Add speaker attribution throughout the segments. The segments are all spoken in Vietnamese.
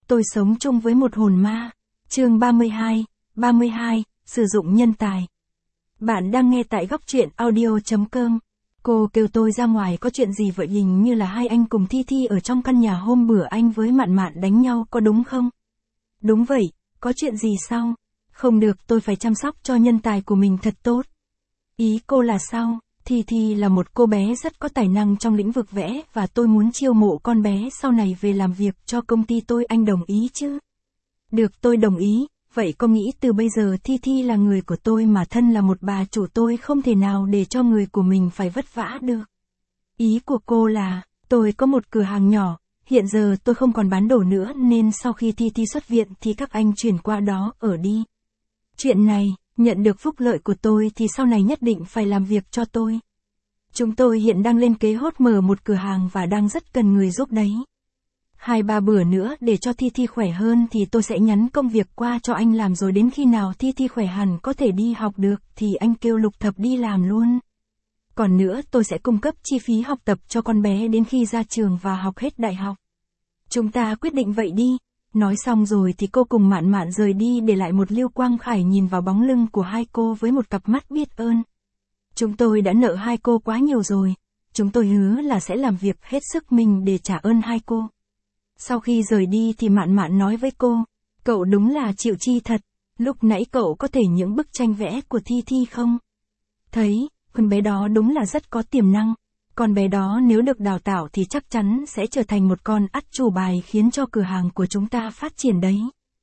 Speaker 1: Tôi sống chung với một hồn ma. Chương 32, sử dụng nhân tài. Bạn đang nghe tại góc truyện audio.com. Cô kêu tôi ra ngoài có chuyện gì vậy, hình như là hai anh cùng Thi Thi ở trong căn nhà hôm bữa anh với Mạn Mạn đánh nhau có đúng không? Đúng vậy, có chuyện gì sao? Không được, tôi phải chăm sóc cho nhân tài của mình thật tốt. Ý cô là sao? Thi Thi là một cô bé rất có tài năng trong lĩnh vực vẽ và tôi muốn chiêu mộ con bé sau này về làm việc cho công ty tôi, anh đồng ý chứ? Được, tôi đồng ý. Vậy cô nghĩ từ bây giờ Thi Thi là người của tôi mà thân là một bà chủ tôi không thể nào để cho người của mình phải vất vả được. Ý của cô là, tôi có một cửa hàng nhỏ, hiện giờ tôi không còn bán đồ nữa nên sau khi Thi Thi xuất viện thì các anh chuyển qua đó ở đi. Chuyện này, nhận được phúc lợi của tôi thì sau này nhất định phải làm việc cho tôi. Chúng tôi hiện đang lên kế hoạch mở một cửa hàng và đang rất cần người giúp đấy. 2-3 bữa nữa để cho Thi Thi khỏe hơn thì tôi sẽ nhắn công việc qua cho anh làm, rồi đến khi nào Thi Thi khỏe hẳn có thể đi học được thì anh kêu Lục Thập đi làm luôn. Còn nữa tôi sẽ cung cấp chi phí học tập cho con bé đến khi ra trường và học hết đại học. Chúng ta quyết định vậy đi. Nói xong rồi thì cô cùng Mạn Mạn rời đi, để lại một Lưu Quang Khải nhìn vào bóng lưng của hai cô với một cặp mắt biết ơn. Chúng tôi đã nợ hai cô quá nhiều rồi. Chúng tôi hứa là sẽ làm việc hết sức mình để trả ơn hai cô. Sau khi rời đi thì Mạn Mạn nói với cô, cậu đúng là chịu chi thật, lúc nãy cậu có thể những bức tranh vẽ của Thi Thi không? Thấy, con bé đó đúng là rất có tiềm năng, con bé đó nếu được đào tạo thì chắc chắn sẽ trở thành một con át chủ bài khiến cho cửa hàng của chúng ta phát triển đấy.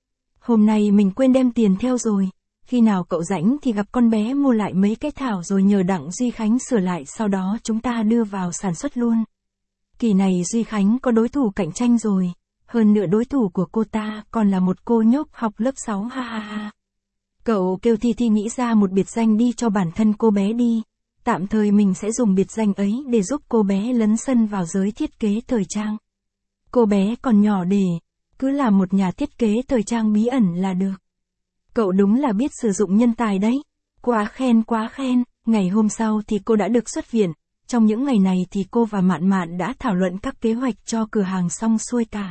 Speaker 1: Hôm nay mình quên đem tiền theo rồi, khi nào cậu rảnh thì gặp con bé mua lại mấy cái thảo rồi nhờ Đặng Duy Khánh sửa lại, sau đó chúng ta đưa vào sản xuất luôn. Kỳ này Duy Khánh có đối thủ cạnh tranh rồi, hơn nữa đối thủ của cô ta còn là một cô nhóc học lớp 6, ha ha ha. Cậu kêu Thi Thi nghĩ ra một biệt danh đi cho bản thân cô bé đi, tạm thời mình sẽ dùng biệt danh ấy để giúp cô bé lấn sân vào giới thiết kế thời trang. Cô bé còn nhỏ để, cứ là một nhà thiết kế thời trang bí ẩn là được. Cậu đúng là biết sử dụng nhân tài đấy, quá khen. Ngày hôm sau thì cô đã được xuất viện. Trong những ngày này thì cô và Mạn Mạn đã thảo luận các kế hoạch cho cửa hàng xong xuôi cả.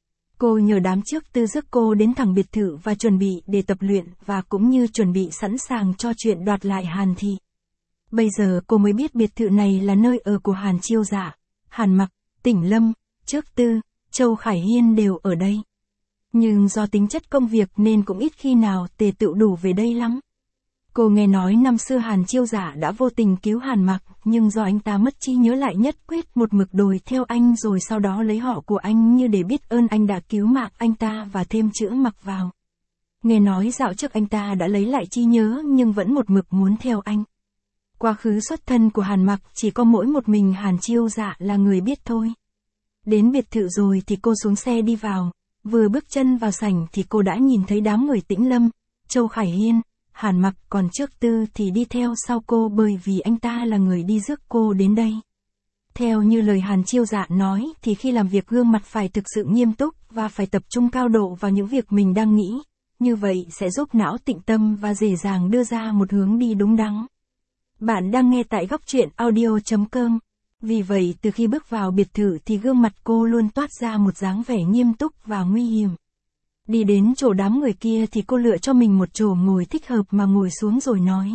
Speaker 1: Cô nhờ đám trước tư rước cô đến thẳng biệt thự và chuẩn bị để tập luyện và cũng như chuẩn bị sẵn sàng cho chuyện đoạt lại Hàn Thị. Bây giờ cô mới biết biệt thự này là nơi ở của Hàn Chiêu Dạ, Hàn Mặc, Tỉnh Lâm, Trước Tư, Châu Khải Hiên đều ở đây. Nhưng do tính chất công việc nên cũng ít khi nào tề tựu đủ về đây lắm. Cô nghe nói năm xưa Hàn Chiêu Dạ đã vô tình cứu Hàn Mặc, nhưng do anh ta mất trí nhớ lại nhất quyết một mực đuổi theo anh, rồi sau đó lấy họ của anh như để biết ơn anh đã cứu mạng anh ta và thêm chữ Mặc vào. Nghe nói dạo trước anh ta đã lấy lại trí nhớ nhưng vẫn một mực muốn theo anh. Quá khứ xuất thân của Hàn Mặc chỉ có mỗi một mình Hàn Chiêu Dạ là người biết thôi. Đến biệt thự rồi thì cô xuống xe đi vào, vừa bước chân vào sảnh thì cô đã nhìn thấy đám người Tĩnh Lâm, Châu Khải Hiên, Hàn Mặc, còn Trước Tư thì đi theo sau cô bởi vì anh ta là người đi rước cô đến đây. Theo như lời Hàn Chiêu Dạ nói thì khi làm việc gương mặt phải thực sự nghiêm túc và phải tập trung cao độ vào những việc mình đang nghĩ, như vậy sẽ giúp não tịnh tâm và dễ dàng đưa ra một hướng đi đúng đắn. Bạn đang nghe tại góc truyện audio.com. Vì vậy từ khi bước vào biệt thự thì gương mặt cô luôn toát ra một dáng vẻ nghiêm túc và nguy hiểm. Đi đến chỗ đám người kia thì cô lựa cho mình một chỗ ngồi thích hợp mà ngồi xuống rồi nói.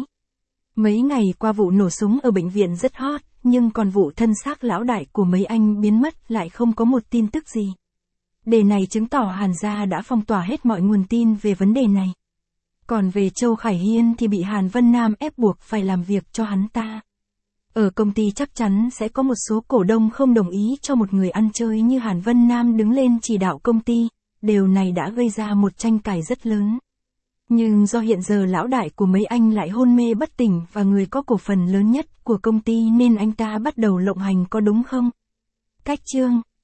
Speaker 1: Mấy ngày qua vụ nổ súng ở bệnh viện rất hot, nhưng còn vụ thân xác lão đại của mấy anh biến mất lại không có một tin tức gì. Đề này chứng tỏ Hàn gia đã phong tỏa hết mọi nguồn tin về vấn đề này. Còn về Châu Khải Hiên thì bị Hàn Vân Nam ép buộc phải làm việc cho hắn ta. Ở công ty chắc chắn sẽ có một số cổ đông không đồng ý cho một người ăn chơi như Hàn Vân Nam đứng lên chỉ đạo công ty. Điều này đã gây ra một tranh cãi rất lớn. Nhưng do hiện giờ lão đại của mấy anh lại hôn mê bất tỉnh và người có cổ phần lớn nhất của công ty nên anh ta bắt đầu lộng hành, có đúng không? Cách chương